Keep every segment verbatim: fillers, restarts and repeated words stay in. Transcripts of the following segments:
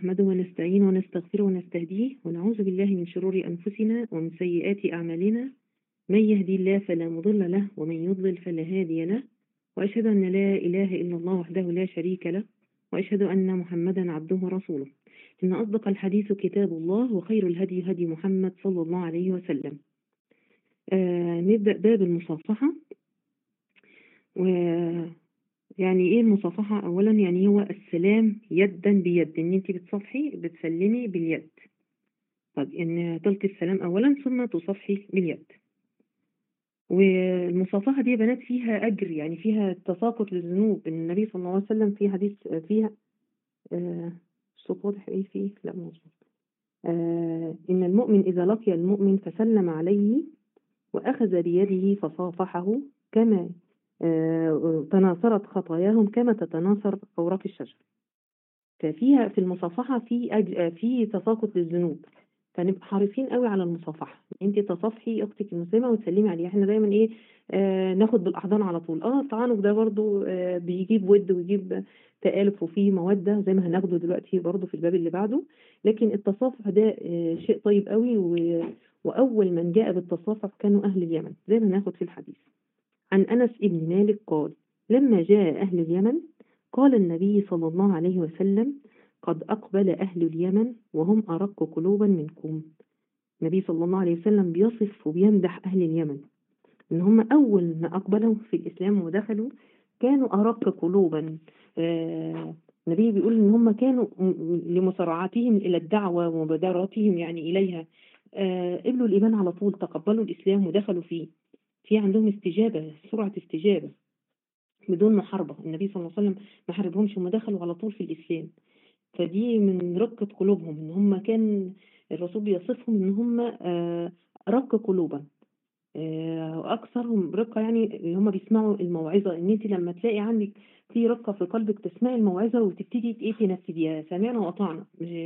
نحمده ونستعينه ونستغفره ونستهديه ونعوذ بالله من شرور أنفسنا ومن سيئات أعمالنا. من يهدي الله فلا مضل له ومن يضلل فلا هادي له، وأشهد أن لا إله إلا الله وحده لا شريك له، وأشهد أن محمدا عبده ورسوله. إن أصدق الحديث كتاب الله، وخير الهدي هدي محمد صلى الله عليه وسلم. آه نبدأ باب المصافحة. ويعني إيه المصافحة؟ أولا يعني هو السلام يدا بيد، إن أنت بتصافحي بتسلمي باليد. طب إن تلقي السلام أولا ثم تصافحي باليد. والمصافحة دي يا بنات فيها أجر، يعني فيها تساقط للذنوب. النبي صلى الله عليه وسلم في حديث فيها آه الصوت واضح إيه فيه؟ لا مظبوط. آه إن المؤمن إذا لقي المؤمن فسلم عليه وأخذ بيده فصافحه كما آه تناثرت خطاياهم كما تتناثر أوراق الشجر. ففيها في المصافحة في أج... في تساقط للذنوب، فنبقى حريصين قوي على المصافحة. انت تصافحي اختك المسلمة وتسلمي عليها. احنا دايما ايه آه ناخد بالاحضان على طول. اه التعنق ده برضو آه بيجيب ود ويجيب تآلف وفيه مودة زي ما هناخده دلوقتي برضو في الباب اللي بعده. لكن التصافح ده آه شيء طيب قوي، و... واول من جاء بالتصافح كانوا اهل اليمن زي ما هناخد في الحديث. عن انس ابن مالك قال: لما جاء اهل اليمن قال النبي صلى الله عليه وسلم: قد أقبل أهل اليمن وهم أرق قلوبا منكم. النبي صلى الله عليه وسلم بيصف وبيمدح أهل اليمن إن هم أول ما أقبلوا في الإسلام ودخلوا كانوا أرق قلوبا. آه النبي بيقول إن هم كانوا لمسارعتهم إلى الدعوة ومبادرتهم يعني إليها آه قبلوا الإيمان على طول، تقبلوا الإسلام ودخلوا فيه. في عندهم استجابة، سرعة استجابة بدون محاربة. النبي صلى الله عليه وسلم ما حاربهمش، هم دخلوا على طول في الإسلام. فدي من رقة قلوبهم، ان هم كان الرسول بيصفهم ان هم آه رق قلوبا، آه واكثرهم رقة، يعني اللي هم بيسمعوا الموعظة. ان انت لما تلاقي عندك في رقة في قلبك تسمعي الموعظة وتبتدي ايه تنفذيها، سمعنا وأطعنا،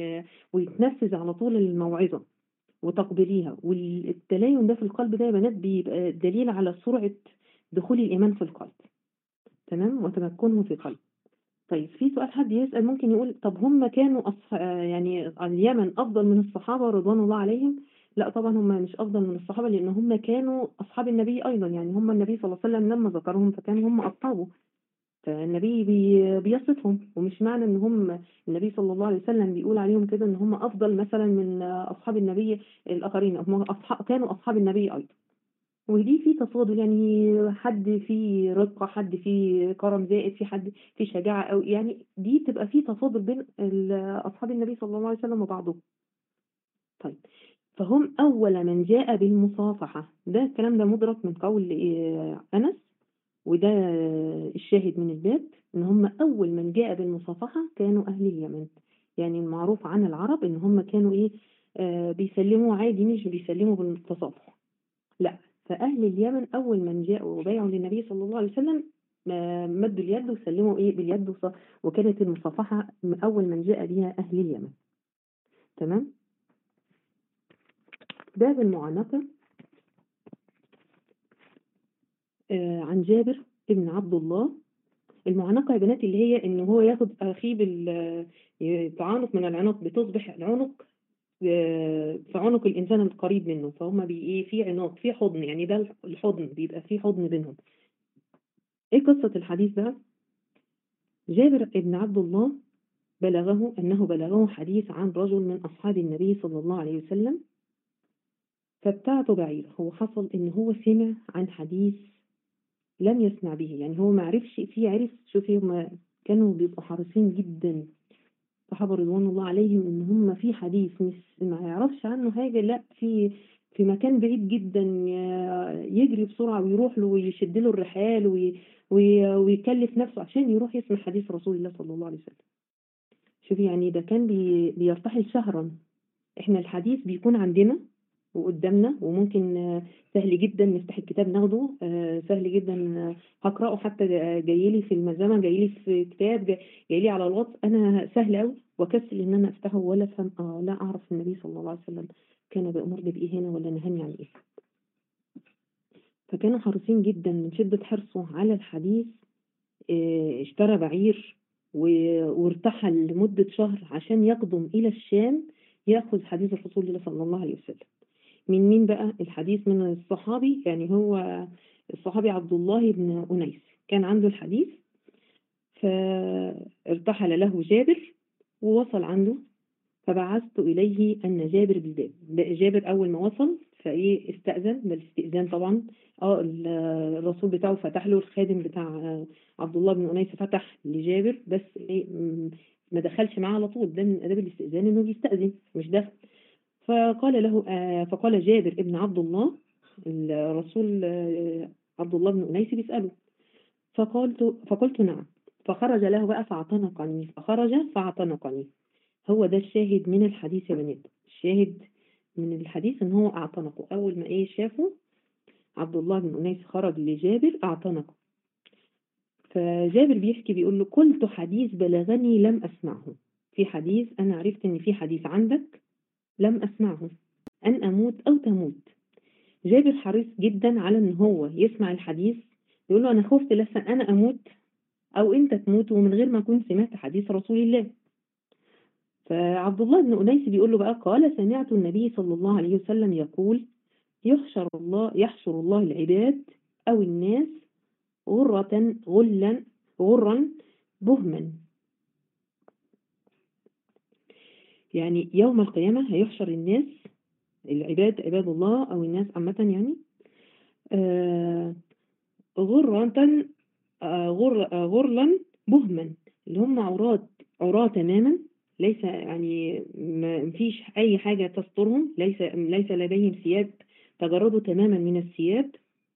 ويتنفذ على طول الموعظة وتقبليها. والتلاين ده في القلب ده يا بنات بيبقى دليل على سرعة دخول الإيمان في القلب، تمام، وتمكنه في قلب. طيب في سؤال حد يسأل ممكن يقول: طب هم كانوا أصح... يعني اليمن أفضل من الصحابة رضوان الله عليهم؟ لا طبعا هم مش أفضل من الصحابة، لأن هم كانوا أصحاب النبي أيضا. يعني هم النبي صلى الله عليه وسلم لما ذكرهم فكانوا هم أصحابه، فالنبي بي... بيصفهم. ومش معنى ان هم النبي صلى الله عليه وسلم بيقول عليهم كده ان هم أفضل مثلا من أصحاب النبي الآخرين، هم أصحاب كانوا أصحاب النبي أيضا. ودي في تصادم، يعني حد في رقة، حد في كرم زائد، في حد في شجاعة، أو يعني دي تبقى في تصادم بين أصحاب النبي صلى الله عليه وسلم وبعضهم. طيب فهم أول من جاء بالمصافحة. ده الكلام ده مدرك من قول أنس، وده الشاهد من الباب إن هم أول من جاء بالمصافحة كانوا أهل اليمن. يعني المعروف عن العرب إن هم كانوا إيه آه بيسلموا عادي، مش بيسلموا بالتصافح، لا. فأهل اليمن أول من جاءوا وبايعوا للنبي صلى الله عليه وسلم مدوا اليد وسلموا إيه باليد، وكانت المصافحة أول من جاء بها أهل اليمن، تمام. باب المعانقة. آه عن جابر ابن عبد الله. المعانقة يا بنات اللي هي إن هو ياخد أخيه بالتعانق من العنق، بتصبح العنق في عنق الإنسان القريب منه، فهم بي إيه في عناق، في حضن، يعني ده الحضن بيبقى في حضن بينهم. إيه قصة الحديث بقى؟ جابر ابن عبد الله بلغه أنه بلغه حديث عن رجل من أصحاب النبي صلى الله عليه وسلم فابتعت بعير. هو حصل إن هو سمع عن حديث لم يسمع به، يعني هو ما عرفش فيه، عرف. شوفي هم كانوا بيبقوا حريصين جدا صحابة رضوان الله عليهم إن هم في حديث مش ما يعرفش عنه حاجة، لا في في مكان بعيد جدا يجري بسرعة ويروح له ويشد له الرحال وي وي ويكلف نفسه عشان يروح يسمع حديث رسول الله صلى الله عليه وسلم. شوفي يعني ده كان بي بيرتحل شهرا. احنا الحديث بيكون عندنا وقدامنا، وممكن سهل جدا نفتح الكتاب ناخده، سهل جدا هقرأه، حتى جايلي في الملزمة، جايلي في كتاب، جايلي على الواتس، انا سهل قوي وكسل ان انا افتحه ولا افهم، اه لا اعرف النبي صلى الله عليه وسلم كان بيأمرني بايه هنا ولا نهاني عن ايه. فكانوا حريصين جدا من شدة حرصه على الحديث. اه اشترى بعير وارتحل لمدة شهر عشان يقدم إلى الشام يأخذ حديث رسول الله صلى الله عليه وسلم. من مين بقى الحديث؟ من الصحابي، يعني هو الصحابي عبد الله بن أنيس كان عنده الحديث، فارتحل له جابر ووصل عنده، فبعثت إليه أن جابر بالباب. جابر أول ما وصل فإيه استأذن، بالاستئذان طبعا. اه الرسول بتاعه فتح له، الخادم بتاع عبد الله بن أنيس فتح لجابر، بس إيه ما دخلش معاه على طول، ده من آداب الاستئذان إنه بيستأذن مش دخل. فقال له آه فقال جابر ابن عبد الله، الرسول آه عبد الله بن أنيس بيسأله، فقلت فقلت نعم. فخرج له بقى فاعتنقني، فخرج فاعتنقني. هو ده الشاهد من الحديث يا بنات. الشاهد من الحديث ان هو اعتنقه، اول ما ايه شافه عبد الله بن أنيس خرج لجابر اعتنقه. فجابر بيحكي بيقول له قلت حديث بلغني لم اسمعه، في حديث انا عرفت ان في حديث عندك لم اسمعه، ان اموت او تموت. جابر حريص جدا على ان هو يسمع الحديث، يقول له انا خفت لسه انا اموت او انت تموت ومن غير ما اكون سمعت حديث رسول الله. فعبد الله بن أنيس بيقول له بقى قال سمعت النبي صلى الله عليه وسلم يقول يحشر الله يحشر الله العباد أو الناس غرة غلا غرا بهما، يعني يوم القيامة هيحشر الناس العباد عباد الله أو الناس عامة، يعني آه غرة آه غر آه غرلا بهما، اللي هم عورات عورات تماما، ليس يعني ما فيش أي حاجة تسترهم، ليس ليس لديهم ثياب، تجردوا تماما من الثياب،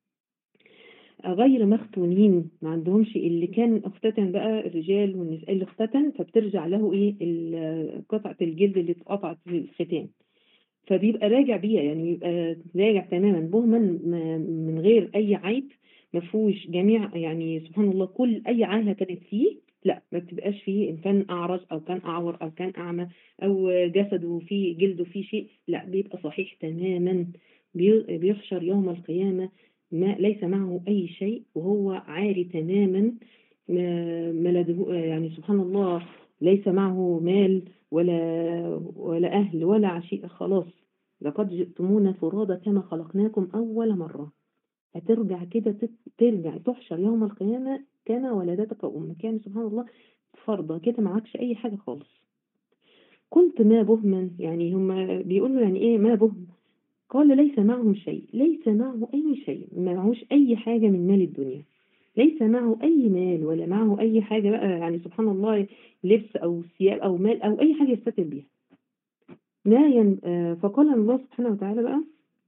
غير مختونين، ما عندهمش اللي كان اختتن بقى الرجال والنساء اللي اختتن فبترجع له ايه قطعة الجلد اللي اتقطعت في الختان، فبيبقى راجع بيها، يعني بيبقى راجع تماما بهما من غير أي عيب، ما فيهوش جميع، يعني سبحان الله كل أي عاهة كانت فيه لا ما بتبقاش فيه، إن كان أعرج أو كان أعور أو كان أعمى أو جسده فيه جلده فيه شيء، لا بيبقى صحيح تماما. بيحشر يوم القيامة ما ليس معه أي شيء وهو عاري تماما، ما يعني سبحان الله ليس معه مال ولا ولا أهل ولا عشيء، خلاص لقد جئتمونا فرادى كما خلقناكم أول مرة. هترجع كده ترجع تحشر يوم القيامة كما ولدتك أمك، يعني سبحان الله فرضى كده معكش أي حاجة خالص. قلت ما بهما، يعني هم بيقولوا يعني إيه ما بهم؟ قال ليس معهم شيء، ليس معه أي شيء، معهوش أي حاجة من مال الدنيا، ليس معه أي مال ولا معه أي حاجة بقى، يعني سبحان الله لبس أو ثياب أو مال أو أي حاجة يستتر بيها. لا ين... فقال الله سبحانه وتعالى بقى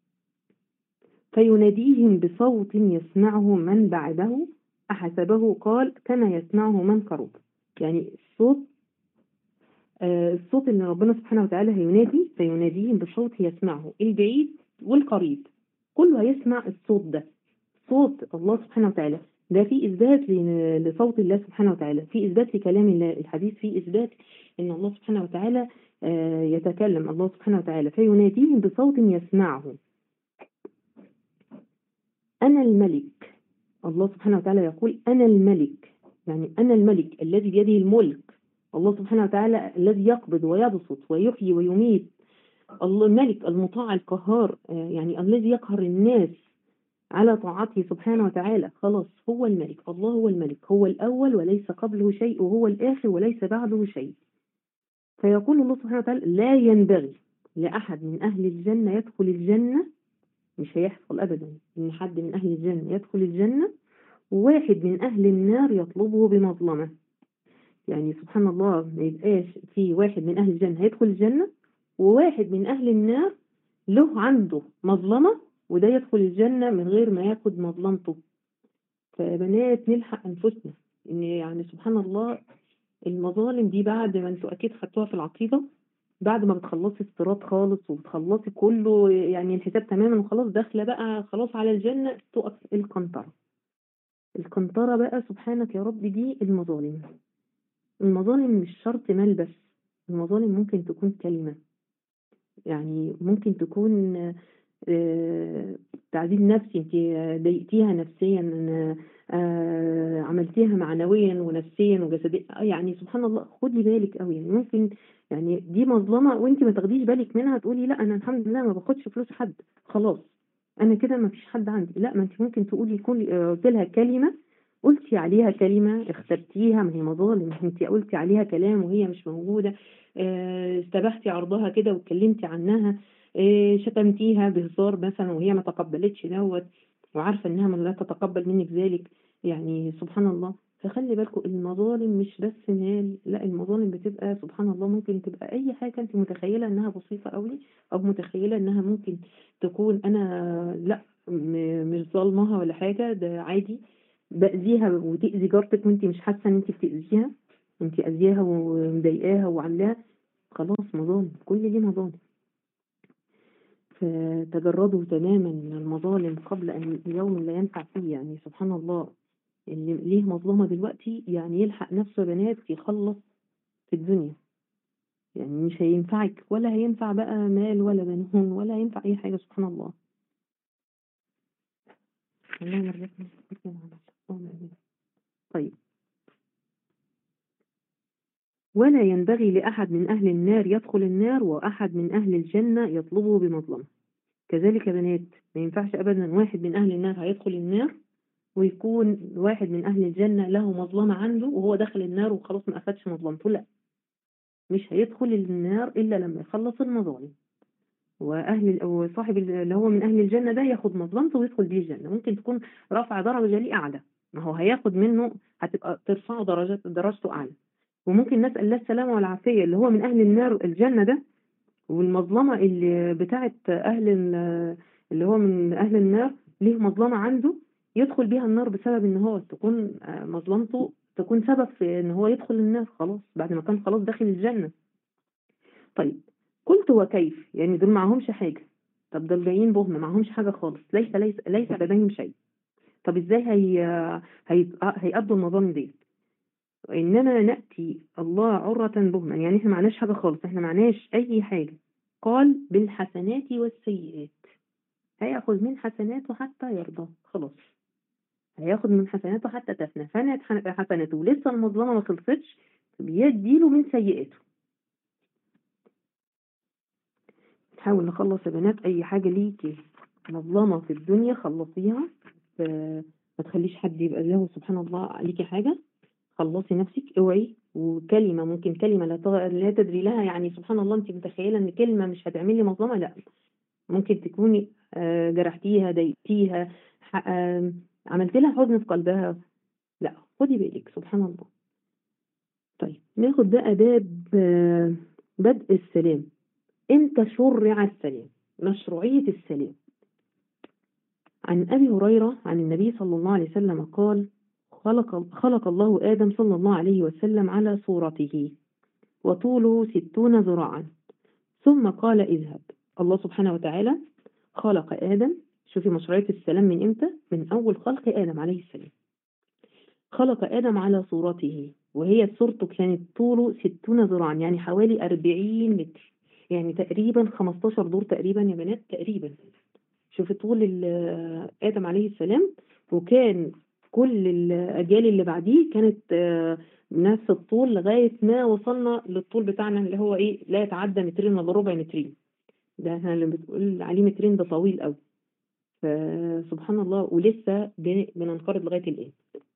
فيناديهم بصوت يسمعه من بعده أحسبه قال كما يسمعه من قرب، يعني الصوت آه الصوت اللي ربنا سبحانه وتعالى هينادي، فيناديهم بصوت يسمعه البعيد والقريب كله هيسمع الصوت ده، صوت الله سبحانه وتعالى. ده في إثبات لصوت الله سبحانه وتعالى، في إثبات لكلام الله، الحديث في إثبات إن الله سبحانه وتعالى آه يتكلم الله سبحانه وتعالى. فيناديهم بصوت يسمعه أنا الملك، الله سبحانه وتعالى يقول أنا الملك، يعني أنا الملك الذي بيده الملك، الله سبحانه وتعالى الذي يقبض ويبسط ويحيي ويميت، الله الملك المطاع القهار، يعني الذي يقهر الناس على طاعته سبحانه وتعالى، خلاص هو الملك، الله هو الملك، هو الأول وليس قبله شيء وهو الآخر وليس بعده شيء. فيقول الله سبحانه وتعالى لا ينبغي لأحد من أهل الجنة يدخل الجنة، مش هيحصل أبدا إن حد من أهل الجنة يدخل الجنة وواحد من أهل النار يطلبه بمظلمة، يعني سبحان الله ما يبقاش في واحد من أهل الجنة هيدخل الجنة وواحد من أهل النار له عنده مظلمة وده يدخل الجنة من غير ما ياخد مظلمته. فبنات نلحق أنفسنا إن يعني سبحان الله المظالم دي بعد ما انتوا أكيد خدتوها في العقيدة، بعد ما بتخلصي الصراط خالص وبتخلصي كله يعني الحساب تماما وخلاص داخله بقى خلاص على الجنة، تقف القنطرة. القنطرة بقى سبحانك يا رب دي المظالم. المظالم مش شرط مال بس، المظالم ممكن تكون كلمة، يعني ممكن تكون آه، تعذيب نفسي، انت ضايقتيها نفسيا، آه، عملتيها معنويا ونفسيا وجسديا، آه، يعني سبحان الله خدي بالك قوي. يعني ممكن يعني دي مظلمه وانت ما تاخديش بالك منها، تقولي لا انا الحمد لله ما باخدش فلوس حد، خلاص انا كده ما فيش حد عندي. لا، ما انت ممكن تقولي كل آه، قلت لها كلمه، قلتي عليها كلمه اخترتيها، ما هي مظالم، انت قلتي عليها كلام وهي مش موجوده، آه، استبحتي عرضها كده واتكلمتي عنها، آه، شتمتيها بهزار مثلا وهي ما تقبلتش دوت، وعارفه انها لا تتقبل منك ذلك، يعني سبحان الله. فخلي بالكم المظالم مش بس مال، لا المظالم بتبقى سبحان الله ممكن تبقى اي حاجه انت متخيله انها بسيطه قوي، او متخيله انها ممكن تكون انا لا م- مش ظالمها ولا حاجه، ده عادي باذيها وتاذي جارتك وانت مش حاسه ان انت بتاذيها، انت اذياها ومضايقاها وعاملاها، خلاص مظالم، كل دي مظالم. فتجردوا تماما من المظالم قبل أن يوم لا ينفع فيه. يعني سبحان الله، اللي ليه مظلمة دلوقتي يعني يلحق نفسه يا بنات يخلص في الدنيا، يعني مش هينفعك ولا هينفع بقى مال ولا بنون ولا هينفع أي حاجة، سبحان الله. اللهم ارزقنا الحكمة والعمل. طيب، ولا ينبغي لأحد من أهل النار يدخل النار وأحد من أهل الجنة يطلبه بمظلمة. كذلك يا بنات ما ينفعش أبدا واحد من أهل النار هيدخل النار ويكون واحد من أهل الجنة له مظلمة عنده وهو داخل النار وخلاص ما أخدش مظلمته، لا، مش هيدخل النار إلا لما يخلص المظالم. وأهل وصاحب اللي هو من أهل الجنة ده ياخد مظلمته ويدخل بيه الجنة، ممكن تكون رفع درجة ليه أعلى، ما هو هياخد منه هتبقى ترفعه درجات درجته أعلى. وممكن نسأل الله السلامة والعافية اللي هو من أهل النار الجنة ده، والمظلمة اللي بتاعت أهل ال- اللي هو من أهل النار ليه مظلمة عنده يدخل بيها النار بسبب إن هو تكون آه، مظلمته تكون سبب في إن هو يدخل النار خلاص بعد ما كان خلاص داخل الجنة. طيب، قلت وكيف؟ يعني دول معهمش حاجة، طب دول جايين بهم معهمش حاجة خالص، ليس ليس ليس لديهم شيء، طب ازاي هي هي هيقضوا المظالم دي؟ إنما نأتي الله عرة بهما، يعني احنا معناش حاجة خالص، احنا معناش أي حاجة. قال بالحسنات والسيئات، هياخد من حسناته حتى يرضى، خلاص هياخد من حسناته حتى تفنى، فنت حسناته ولسه المظلمة ما خلصتش بيديله من سيئاته. نحاول نخلص يا بنات أي حاجة ليكي مظلمة في الدنيا خلصيها، ف- ما تخليش حد يبقى له سبحان الله عليكي حاجة، خلصي نفسك، اوعي. وكلمة ممكن كلمة لا تغ- لا تدري لها، يعني سبحان الله انت متخيلة ان كلمة مش هتعملي مظلمة، لا، ممكن تكوني آه، جرحتيها ضايقتيها، ح- آه، عملت لها حزن في قلبها، لا خدي بالك سبحان الله. طيب ناخد بقى باب آه، بدء السلام. امتى شرع السلام؟ مشروعية السلام. عن أبي هريرة عن النبي صلى الله عليه وسلم قال: خلق, خلق الله آدم صلى الله عليه وسلم على صورته وطوله ستون ذراعا، ثم قال اذهب. الله سبحانه وتعالى خلق آدم، شوفي مشروعية السلام من امتى؟ من أول خلق آدم عليه السلام. خلق آدم على صورته، وهي صورته كانت طوله ستون ذراعا يعني حوالي أربعين متر، يعني تقريبا خمستاشر دور تقريبا يا بنات تقريبا. شوفي طول ال- آدم عليه السلام، وكان كل الأجيال اللي بعديه كانت آه، نفس الطول لغاية ما وصلنا للطول بتاعنا اللي هو إيه لا يتعدى مترين ولا ربع مترين، ده احنا اللي بتقول عليه مترين ده طويل قوي. فسبحان الله ولسه بن- بننقرض لغاية الآن.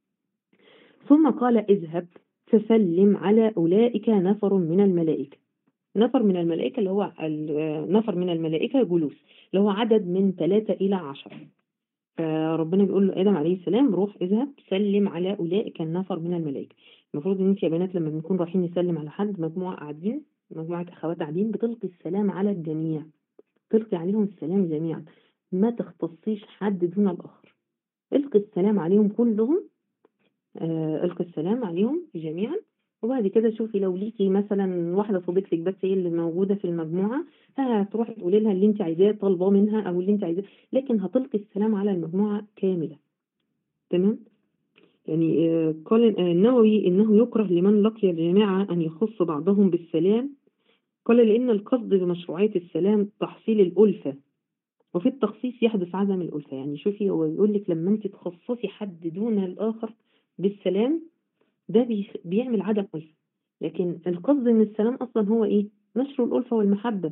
ثم قال اذهب فسلم على أولئك نفر من الملائكة. نفر من الملائكة اللي هو ال- نفر من الملائكة جلوس، اللي هو عدد من ثلاثة إلى عشرة. فربنا بيقول له آدم عليه السلام روح اذهب سلم على أولئك النفر من الملائكة. المفروض ان انت يا بنات لما بنكون رايحين نسلم على حد، مجموعة قاعدين، مجموعة أخوات قاعدين، بتلقي السلام على الجميع، تلقي عليهم السلام جميعا، ما تختصيش حد دون الآخر، القي السلام عليهم كلهم، آه القي السلام عليهم جميعا. وبعد كده شوفي لو ليكي مثلا واحدة صديقتك بس هي اللي موجودة في المجموعة، هتروحي تقولي لها اللي انت عايزاه طالباه منها او اللي انت عايزاه، لكن هتلقي السلام على المجموعة كاملة. تمام. يعني آه قال آه النووي انه يكره لمن لقي الجماعة ان يخص بعضهم بالسلام، قال لان القصد بمشروعية السلام تحصيل الألفة وفي التخصيص يحدث عدم الألفة. يعني شوفي هو يقول لك لما انت تخصصي حد دون الآخر بالسلام ده بيخ- بيعمل عدم ألفة، لكن القصد من السلام أصلا هو إيه؟ نشر الألفة والمحبة.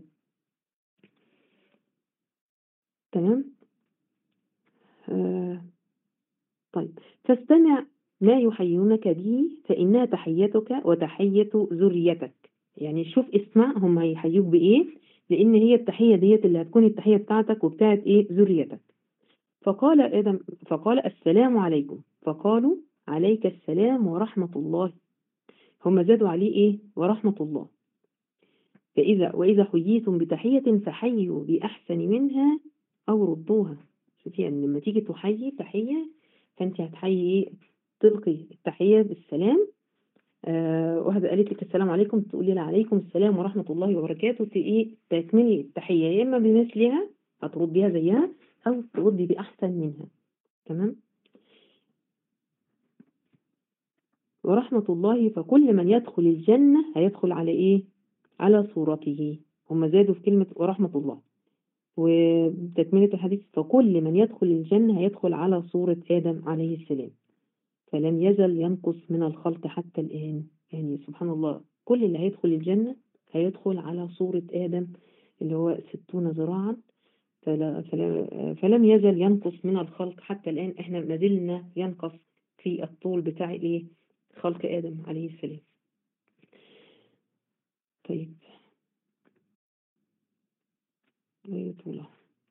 تمام. آه طيب، فاستمع ما يحيونك به فإنها تحيتك وتحية ذريتك. يعني شوف اسمع هم هيحيوك بإيه، لأن هي التحية ديت اللي هتكون التحية بتاعتك وبتاعت إيه ذريتك. فقال آدم فقال السلام عليكم، فقالوا عليك السلام ورحمة الله. هم زادوا عليه إيه؟ ورحمة الله. فإذا وإذا حييتم بتحية فحيوا بأحسن منها أو ردوها. شوفي يعني لما تيجي تحيي تحية فأنت هتحيي إيه؟ تلقي التحية بالسلام. آه واحدة قالت لك السلام عليكم، تقولي لها عليكم السلام ورحمة الله وبركاته. ت- إيه تكملي التحية يا إما بمثلها هترديها زيها أو تردي بأحسن منها. تمام. ورحمة الله فكل من يدخل الجنة هيدخل على إيه؟ على صورته. هم زادوا في كلمة ورحمة الله. وتكملة الحديث فكل من يدخل الجنة هيدخل على صورة آدم عليه السلام، فلم يزل ينقص من الخلق حتى الآن. يعني سبحان الله كل اللي هيدخل الجنة هيدخل على صورة آدم اللي هو ستون ذراعا. فلا فلا فلم يزل ينقص من الخلق حتى الآن. احنا ما زلنا ينقص في الطول بتاع ايه خلق آدم عليه السلام. طيب ايه طوله.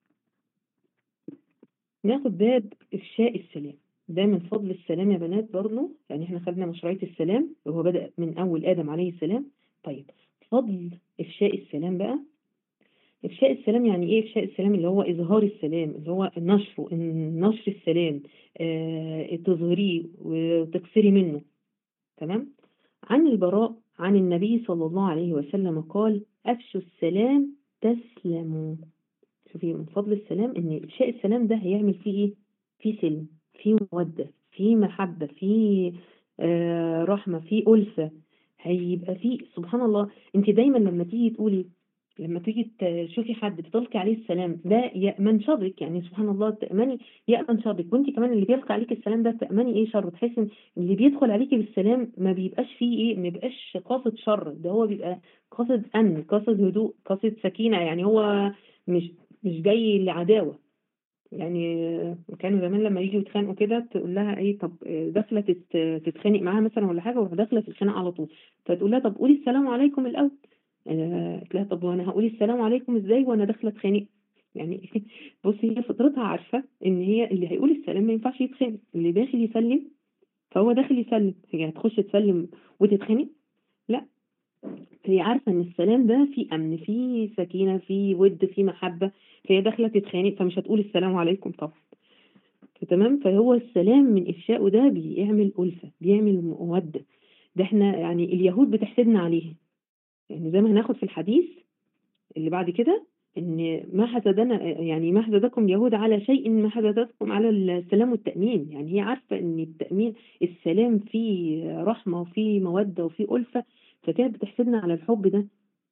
ناخد باب إفشاء السلام. ده من فضل السلام يا بنات برضه. يعني احنا خدنا مشروعية السلام وهو بدأ من أول آدم عليه السلام. طيب فضل إفشاء السلام بقى. إفشاء السلام يعني إيه؟ إفشاء السلام اللي هو إظهار السلام، اللي هو نشره، نشر السلام، آه تظهريه وتكسري منه. تمام. عن البراء عن النبي صلى الله عليه وسلم قال أفشوا السلام تسلموا. شوفي من فضل السلام ان افشاء السلام ده هيعمل فيه ايه؟ فيه سلم، فيه مودة، فيه محبة، فيه آه رحمة، فيه ألفة. هيبقى فيه سبحان الله. انت دايما لما تيجي تقولي، لما تيجي تشوفي حد بتلقي عليه السلام ده يأمن شرك. يعني سبحان الله تأمني يأمن شرك، وانت كمان اللي بيلقي عليك السلام ده تأمني ايه شر. تحس ان اللي بيدخل عليكي بالسلام ما بيبقاش فيه ايه، ما بيبقاش قاصد شر، ده هو بيبقى قاصد أمن، قاصد هدوء، قاصد سكينة. يعني هو مش مش جاي لعداوة. يعني كانوا زمان لما يجوا يتخانقوا كده تقول لها ايه، طب داخله تت- تتخانق معاها مثلا ولا حاجه، وراح داخله في الخناق على طول. فتقول لها طب قولي السلام عليكم الاول. آه، قلت لها طب وانا هقول السلام عليكم ازاي وانا داخله اتخانق؟ يعني بصي هي فطرتها عارفه ان هي اللي هيقول السلام ما ينفعش يتخانق، اللي داخل يسلم فهو داخل يسلم. هي هتخش تسلم وتتخانق؟ لا، هي عارفة ان السلام ده فيه امن، فيه سكينة، فيه ود، فيه محبة. فهي داخلة تتخانق فمش هتقول السلام عليكم طبعا. تمام. فهو السلام من افشائه ده بيعمل ألفة، بيعمل مودة. ده احنا يعني اليهود بتحسدنا عليه. يعني زي ما هناخد في الحديث اللي بعد كده ان ما حسدنا، يعني ما حسدكم اليهود على شيء ما حسدتكم على السلام والتأمين. يعني هي عارفة ان التأمين السلام فيه رحمة وفيه مودة وفيه ألفة، فكانت بتحسدنا على الحب ده.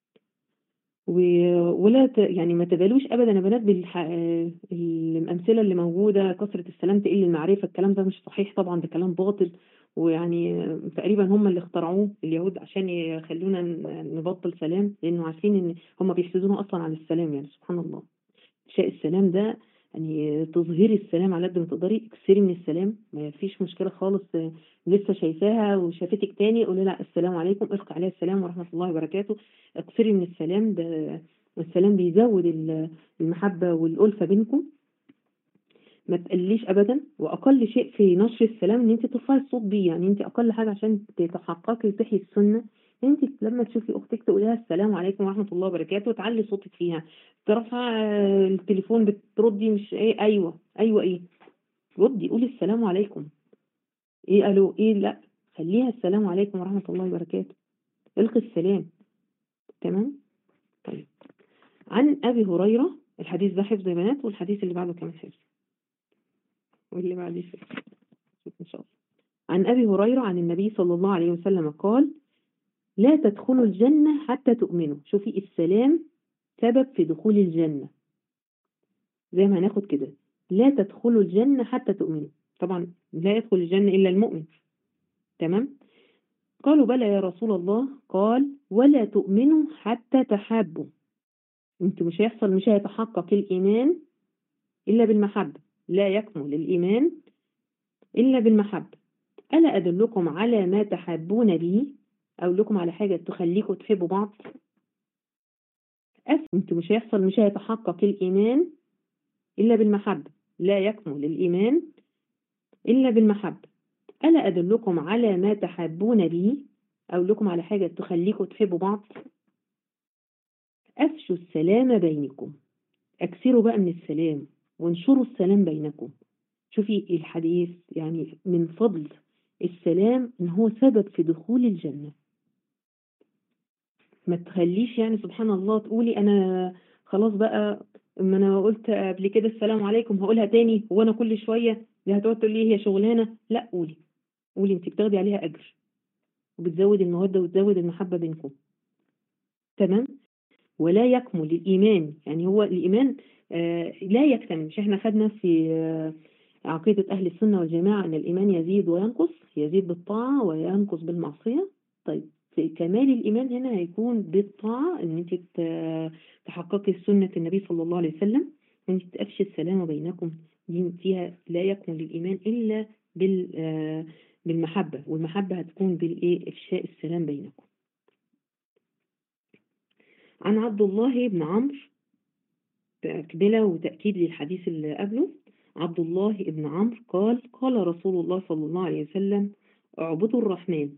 و- ولا ت... يعني ما تبالوش ابدا يا بنات بالح... الامثله اللي موجوده كثره السلام تقل المعرفه. الكلام ده مش صحيح طبعا، ده كلام باطل. ويعني تقريبا هم اللي اخترعوه اليهود عشان يخلونا ن- نبطل سلام، لانه عارفين ان هم بيحسدونا اصلا على السلام. يعني سبحان الله. شاء السلام ده يعني تظهري السلام على قد ما تقدري، اكسري من السلام، ما فيش مشكلة خالص. آه، لسه شايفاها وشافتك تاني قولي لها السلام عليكم، القي عليها السلام ورحمة الله وبركاته. اكسري من السلام ده. السلام بيزود ال- المحبة والألفة بينكم. ما تقليش ابدا. واقل شيء في نشر السلام ان انت ترفعي الصوت بيه. يعني انت اقل حاجه عشان تتحققي وتحيي السنه ان انت لما تشوفي اختك تقولي لها السلام عليكم ورحمه الله وبركاته وتعلي صوتك فيها. ترفع آه، التليفون بتردي مش ايه ايوه ايوه ايه، ردي قولي السلام عليكم. ايه الو ايه لا، خليها السلام عليكم ورحمه الله وبركاته. القي السلام. تمام. طيب عن ابي هريره. الحديث ده حفظ يا بنات، والحديث اللي بعده كمان حفظ، واللي بعده حفظ ان شاء الله. عن أبي هريرة عن النبي صلى الله عليه وسلم قال لا تدخلوا الجنة حتى تؤمنوا. شوفي السلام سبب في دخول الجنة. زي ما هناخد كده، لا تدخلوا الجنة حتى تؤمنوا. طبعا لا يدخل الجنة إلا المؤمن. تمام. قالوا بلى يا رسول الله. قال ولا تؤمنوا حتى تحابوا. انتوا مش هيحصل، مش هيتحقق الإيمان إلا بالمحبة. لا يكمل الإيمان إلا بالمحبة. ألا أدلكم على ما تحبون به؟ أقول لكم على حاجة تخليكم تحبوا بعض. أف انتوا مش هيحصل، مش هيتحقق الإيمان إلا بالمحبة. لا يكمل الإيمان إلا بالمحبة. ألا أدلكم على ما تحبون به؟ أقول لكم على حاجة تخليكم تحبوا بعض. أفشوا السلام بينكم. أكثروا بقى من السلام وانشروا السلام بينكم. شوفي الحديث، يعني من فضل السلام إن هو سبب في دخول الجنة. ما تخليش يعني سبحان الله تقولي أنا خلاص بقى، اما أنا قلت قبل كده السلام عليكم هقولها تاني، وأنا كل شوية دي هتقعد تقول لي هي شغلانة. لا، قولي قولي، انت بتاخدي عليها أجر وبتزود المودة وتزود المحبة بينكم. تمام. ولا يكمل الإيمان، يعني هو الإيمان آه لا يكتمل. مش احنا خدنا في آه عقيدة أهل السنة والجماعة أن الإيمان يزيد وينقص، يزيد بالطاعة وينقص بالمعصية. طيب في كمال الإيمان هنا هيكون بالطاعة، أن أنت تحققي سنة النبي صلى الله عليه وسلم، أن أنت تأفشي السلام بينكم. دي فيها لا يكمل الإيمان إلا بال آه بالمحبة، والمحبة هتكون بالإيه؟ إفشاء السلام بينكم. عن عبد الله بن عمرو، تكملة وتأكيد للحديث اللي قبله. عبد الله بن عمرو قال قال رسول الله صلى الله عليه وسلم اعبدوا الرحمن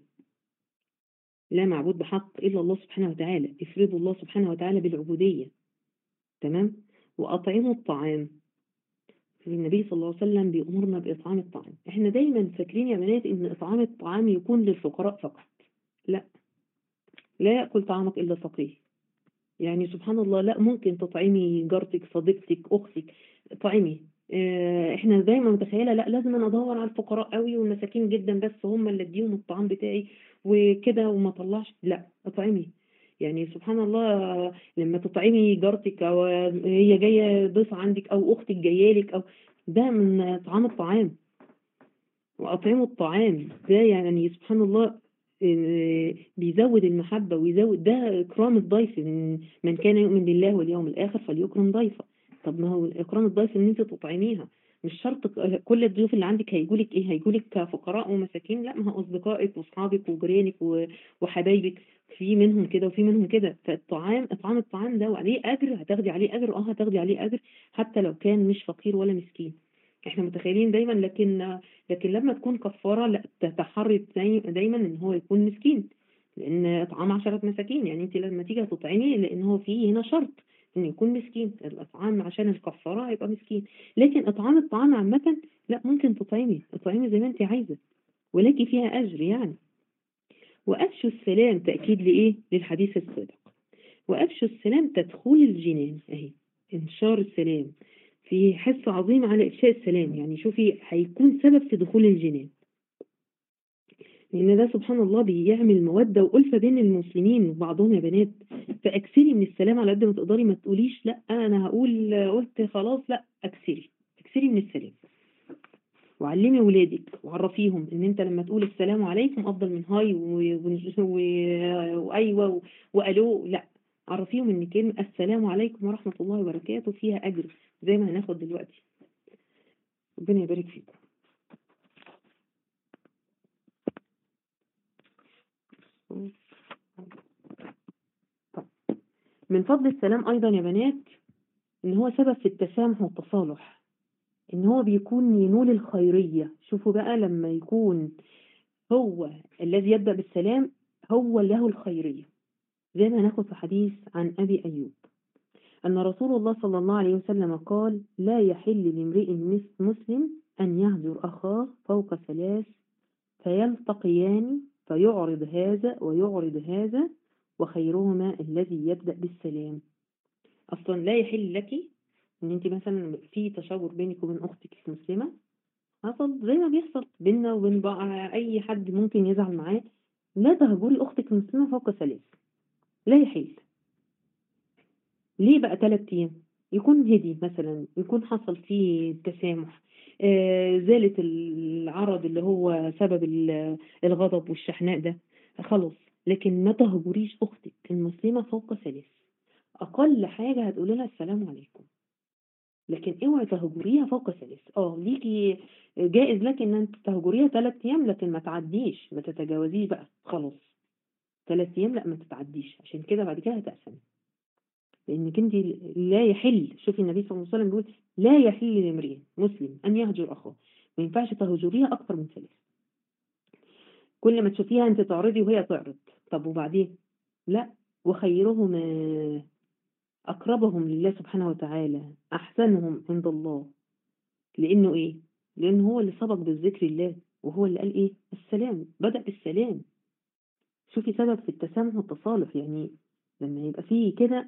لا معبود بحق إلا الله سبحانه وتعالى. افردوا الله سبحانه وتعالى بالعبودية. تمام. وأطعموا الطعام. النبي صلى الله عليه وسلم بيأمرنا بإطعام الطعام. احنا دايما فاكرين يا بنات ان إطعام الطعام يكون للفقراء فقط. لا، لا يأكل طعامك إلا فقير. يعني سبحان الله، لا، ممكن تطعمي جارتك، صديقتك، أختك، طعمي. اه احنا دايما متخيلة لا لازم انا ادور على الفقراء قوي والمساكين جدا بس هم اللي اديهم الطعام بتاعي وكده وما طلعش. لا، اطعمي. يعني سبحان الله، لما تطعمي جارتك او هي جاية ضيف عندك او اختك جايه لك، او ده من طعام الطعام. وأطعموا الطعام ده يعني سبحان الله بيزود المحبة ويزود، ده إكرام الضيف. من كان يؤمن بالله واليوم الآخر فليكرم ضيفه. طب ما هو إكرام الضيف إن أنت تطعميها. مش شرط كل الضيوف اللي عندك هيجولك إيه، هيجولك فقراء ومساكين. لا، ما هو أصدقائك وأصحابك وجيرانك وحبايبك في منهم كده وفي منهم كده. فالطعام، إطعام الطعام ده وعليه أجر، هتاخدي عليه أجر. أه هتاخدي عليه أجر حتى لو كان مش فقير ولا مسكين. احنا متخيلين دايما، لكن لكن لما تكون كفارة لا، تتحري دايما ان هو يكون مسكين، لان اطعام عشرة مساكين. يعني انت لما تيجي تطعمي، لان هو فيه هنا شرط ان يكون مسكين. الاطعام عشان الكفارة هيبقى مسكين، لكن اطعام الطعام عامة لا، ممكن تطعمي اطعمي زي ما انت عايزة ولكن فيها اجر يعني. وافشوا السلام، تأكيد لايه؟ للحديث السابق. وافشوا السلام تدخل الجنان. اهي انشار السلام في حث عظيم على إفشاء السلام. يعني شوفي هيكون سبب في دخول الجنان، لأن ده سبحان الله بيعمل مودة وألفة بين المسلمين وبعضهم يا بنات. فأكثري من السلام على قد ما تقدري. ما تقوليش لا أنا هقول قلت خلاص، لا، أكثري أكثري من السلام. وعلمي ولادك وعرفيهم ان انت لما تقول السلام عليكم افضل من هاي وايوه والو. لا، عرفيهم ان كلمه السلام عليكم ورحمه الله وبركاته فيها اجر زي ما هناخد دلوقتي. ربنا يبارك فيكم. من فضل السلام ايضا يا بنات ان هو سبب في التسامح والتصالح، ان هو بيكون ينول الخيريه. شوفوا بقى لما يكون هو الذي يبدأ بالسلام هو له الخيريه، زي ما هناخد في حديث عن أبي أيوب أن رسول الله صلى الله عليه وسلم قال لا يحل لامرئ مسلم أن يهجر أخاه فوق ثلاث فيلتقيان فيعرض هذا ويعرض هذا وخيرهما الذي يبدأ بالسلام. أصلا لا يحل لك أن أنت مثلا في تشاور بينك وبين أختك المسلمة، حصل زي ما بيحصل بيننا وبين بقى أي حد ممكن يزعل معاه، لا تهجري أختك المسلمة فوق ثلاث. لا يحل. ليه بقى ثلاث أيام؟ يكون هدي مثلا، يكون حصل فيه تسامح، آه زالت العرض اللي هو سبب ال- الغضب والشحناء ده، خلاص. لكن ما تهجريش أختك المسلمة فوق ثلاث. أقل حاجة هتقولي لها السلام عليكم، لكن اوعي تهجريها فوق ثلاث. اه ليكي جائز لك ان انت تهجريها ثلاث ايام، لكن ما تعديش، ما تتجاوزيش بقى خلاص. ثلاث ايام لا، ما تتعديش، عشان كده بعد كده هتأثمي. لانك انت لا يحل، شوفي النبي صلى الله عليه وسلم بيقول لا يحل لامرئ مسلم ان يهجر اخاه. ما ينفعش تهجريها اكتر من ثلاث. كل ما تشوفيها انت تعرضي وهي تعرض، طب وبعدين؟ لا. وخيرهم آه، اقربهم لله سبحانه وتعالى احسنهم عند الله. لانه ايه؟ لانه هو اللي سبق بالذكر الله، وهو اللي قال ايه؟ السلام، بدأ بالسلام. شوفي سبب في التسامح والتصالح. يعني لما يبقى فيه كده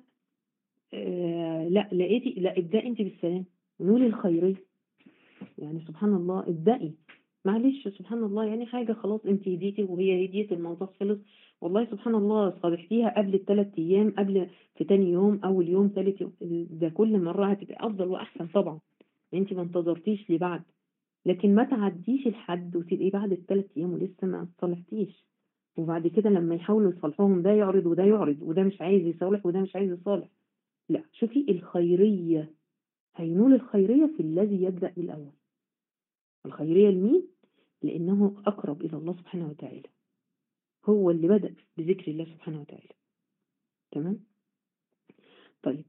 آه لا لقيتي، لا ابدأي انت بالسلام ونقولي الخيرية. يعني سبحان الله، ابدأي. معلش سبحان الله، يعني حاجة خلاص انت هديتي وهي هديت، الموضوع خلص. والله سبحان الله صالحتيها قبل الثلاث ايام، قبل في تاني يوم، اول يوم، ثالث يوم، ده كل مرة هتبقى افضل واحسن طبعا. انت ما انتظرتيش لبعد. لكن ما تعديش الحد وتبقي بعد الثلاث ايام ولسه ما صالحتيش، وبعد كده لما يحاولوا يصالحوهم ده يعرض وده يعرض، وده مش عايز يصالح وده مش عايز يصالح. لا، شوفي الخيرية. هينول الخيرية في الذي يبدأ بالأول. الخيرية لمين؟ لأنه أقرب إلى الله سبحانه وتعالى، هو اللي بدأ بذكر الله سبحانه وتعالى. تمام؟ طيب،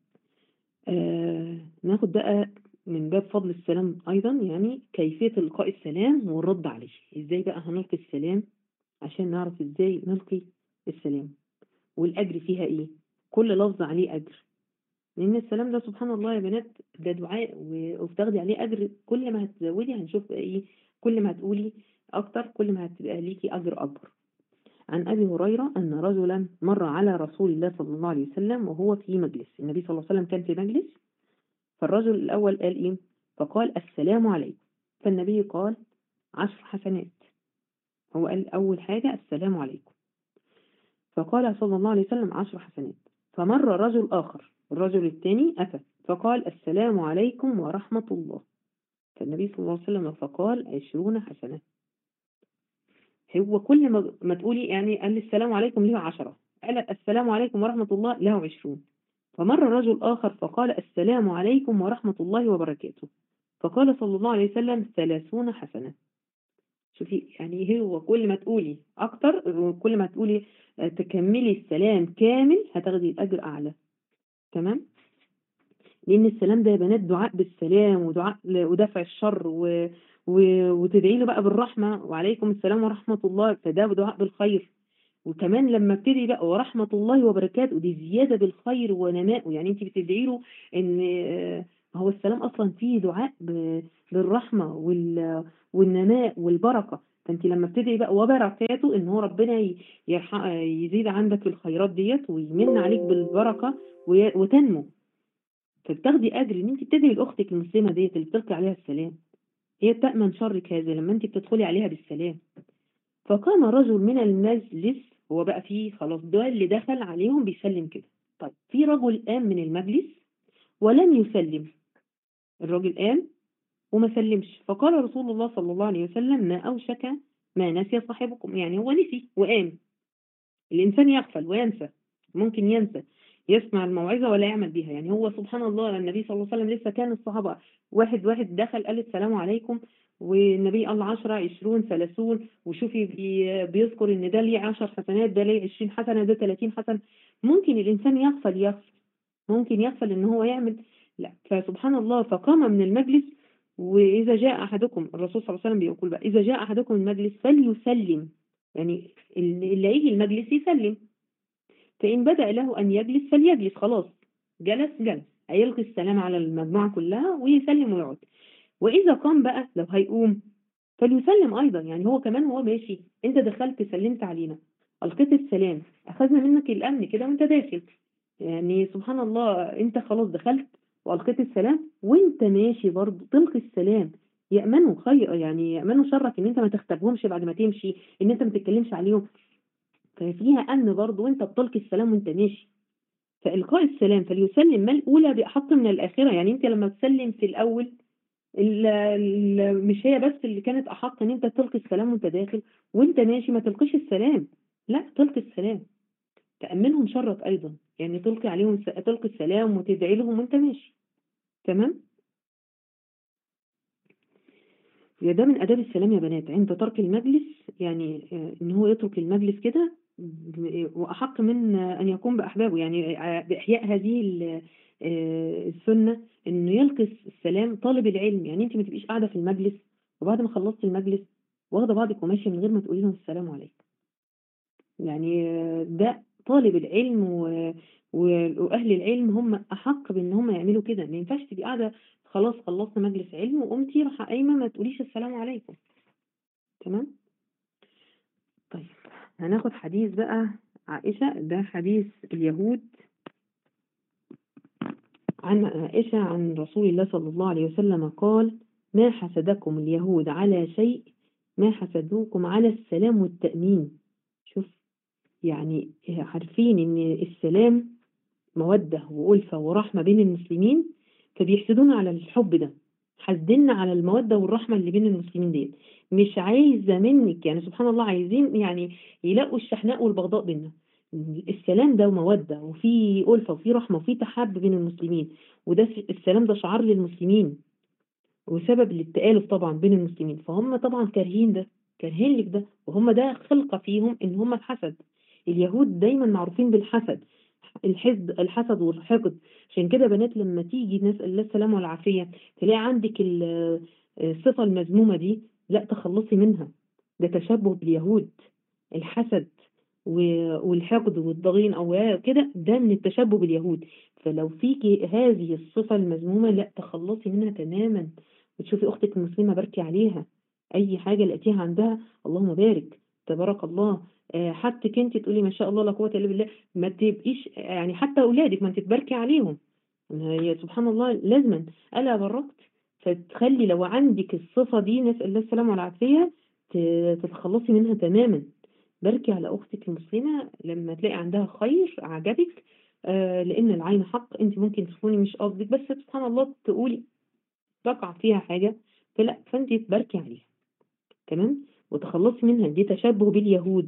آه ناخد بقى من باب فضل السلام أيضا، يعني كيفية إلقاء السلام والرد عليه. إزاي بقى هنلقي السلام عشان نعرف إزاي نلقي السلام، والأجر فيها إيه؟ كل لفظ عليه أجر، لأن السلام ده سبحان الله يا بنات ده دعاء، وبتاخدي عليه أجر. كل ما هتزودي هنشوف إيه، كل ما هتقولي أكتر كل ما هتبقى ليكي أجر أكبر. عن أبي هريرة أن رجلا مر على رسول الله صلى الله عليه وسلم وهو في مجلس. النبي صلى الله عليه وسلم كان في مجلس، فالرجل الأول قال إيه؟ فقال السلام عليكم. فالنبي قال عشر حسنات. هو قال أول حاجة السلام عليكم، فقال صلى الله عليه وسلم عشر حسنات. فمر رجل آخر، الرجل الثاني أتى فقال السلام عليكم ورحمة الله. فالنبي صلى الله عليه وسلم فقال عشرون حسنة. هو كل ما, ما تقولي يعني قال السلام عليكم له عشرة، قال السلام عليكم ورحمة الله له عشرون. فمر رجل آخر فقال السلام عليكم ورحمة الله وبركاته. فقال صلى الله عليه وسلم ثلاثون حسنة. شوفي يعني هو كل ما تقولي أكتر، كل ما تقولي تكملي السلام كامل هتاخدي الأجر أعلى. تمام؟ لأن السلام ده يا بنات دعاء بالسلام، ودعاء ودفع الشر و... و... وتدعي له بقى بالرحمة، وعليكم السلام ورحمة الله، فده دعاء بالخير. وكمان لما ابتدي بقى ورحمة الله وبركاته دي زيادة بالخير ونماء، يعني انت بتدعي له ان هو السلام اصلا فيه دعاء ب... بالرحمة وال... والنماء والبركة. فانت لما بتدعي بقى وبركاته ان هو ربنا ي... يرح... يزيد عندك الخيرات ديت ويمن عليك بالبركة وي... وتنمو، فبتاخدي اجر ان انت بتدعي لاختك المسلمه ديت اللي بتلقي عليها السلام. هي تأمن شرك هذا لما انت بتدخلي عليها بالسلام. فقام رجل من المجلس، هو بقى فيه خلاص ده اللي دخل عليهم بيسلم كده. طيب في رجل قام من المجلس ولم يسلم. الراجل قام وما سلمش، فقال رسول الله صلى الله عليه وسلم ما أوشك ما نسي صاحبكم. يعني هو نسي وقام. الإنسان يغفل وينسى، ممكن ينسى يسمع الموعظة ولا يعمل بيها. يعني هو سبحان الله النبي صلى الله عليه وسلم لسه كان الصحابة واحد واحد دخل قال السلام عليكم، والنبي قال عشرة عشرون ثلاثون، وشوفي بي بيذكر ان ده ليه عشر حسنات، ده ليه عشرين حسنة، ده ثلاثين حسنة. ممكن الإنسان يغفل يغفل ممكن يغفل ان هو يعمل. لا، فسبحان الله فقام من المجلس. وإذا جاء أحدكم، الرسول صلى الله عليه وسلم بيقول بقى إذا جاء أحدكم المجلس فليسلم. يعني اللي يجي المجلس يسلم، فإن بدأ له أن يجلس فليجلس. خلاص جلس جلس، هيلقي السلام على المجموعة كلها ويسلم ويقعد. وإذا قام بقى لو هيقوم فليسلم أيضا. يعني هو كمان هو ماشي، أنت دخلت سلمت علينا، ألقيت السلام، أخذنا منك الأمن كده وأنت داخل. يعني سبحان الله أنت خلاص دخلت وألقيت السلام وأنت ماشي برضه تلقي السلام. يأمنوا خير، يعني يأمنوا شرك ان انت ما تختبهمش بعد ما تمشي، ان انت ما تتكلمش عليهم، ففيها امن برضه وانت بتلقي السلام وانت ماشي. فإلقاء السلام فليسلم ما الأولى بأحق من الآخرة. يعني أنت لما تسلم في الأول ال- ال- مش هي بس اللي كانت أحق إن أنت تلقي السلام وأنت داخل، وأنت ماشي ما تلقيش السلام، لا تلقي السلام، تأمنهم شرك أيضا، يعني تلقي عليهم س- تلقي السلام وتدعي لهم وأنت ماشي. تمام. يا ده من آداب السلام يا بنات عند ترك المجلس، يعني آه، إن هو يترك المجلس كده، ب- وأحق من آه، أن يقوم بأحبابه، يعني آه، بإحياء هذه ال- آه، السنة، إنه يلقي السلام طالب العلم. يعني أنت ما تبقيش قاعدة في المجلس وبعد ما خلصت المجلس واخدة بعضك وماشية من غير ما تقولي لهم السلام عليكم. يعني آه، ده طالب العلم و... و- وأهل العلم هم أحق بإن هم يعملوا كده. ما ينفعش تبقي قاعدة خلاص خلصت مجلس علم وقمتي رايحة قايمة ما تقوليش السلام عليكم. تمام. طيب هناخد حديث بقى عائشة، ده حديث اليهود عن عائشة عن رسول الله صلى الله عليه وسلم قال: ما حسدكم اليهود على شيء ما حسدوكم على السلام والتأمين. شوف، يعني عارفين ان السلام مودة وألفة ورحمة بين المسلمين، فبيحسدونا على الحب ده، حاسديننا على المودة والرحمة اللي بين المسلمين دي. مش عايزة منك، يعني سبحان الله، عايزين يعني يلاقوا الشحناء والبغضاء بيننا. السلام ده ومودة وفي ألفة وفي رحمة وفي تحاب بين المسلمين، وده السلام ده شعار للمسلمين وسبب للتآلف طبعا بين المسلمين. فهم طبعا كارهين ده، كارهين لك ده، وهم ده خلقة فيهم ان هم الحسد. اليهود دايما معروفين بالحسد، الحسد الحسد والحقد. عشان كده بنات لما تيجي نسأل الله السلامة والعافية تلاقي عندك ال- الصفة المذمومة دي، لا تخلصي منها. ده تشبه باليهود، الحسد و- والحقد والضغين او كده، ده من التشبه باليهود. فلو فيكي هذه الصفة المذمومة لا تخلصي منها تماما، وتشوفي اختك المسلمة باركي عليها، اي حاجة لقيتيها عندها اللهم بارك تبارك الله. آه، حتى انت تقولي ما شاء الله لا قوة الا بالله، ما تبقيش يعني حتى اولادك ما انت تباركي عليهم. هي سبحان الله لازما الا بركت. فتخلي لو عندك الصفة دي نسأل الله السلامة والعافية ت- تتخلصي منها تماما. باركي على أختك المسلمة لما تلاقي عندها خير عجبك، آه لأن العين حق. أنت ممكن تكوني مش قصدك بس سبحان الله تقولي تقع فيها حاجة، فلا فأنت تباركي عليها. تمام. وتخلصي منها، دي تشبه باليهود.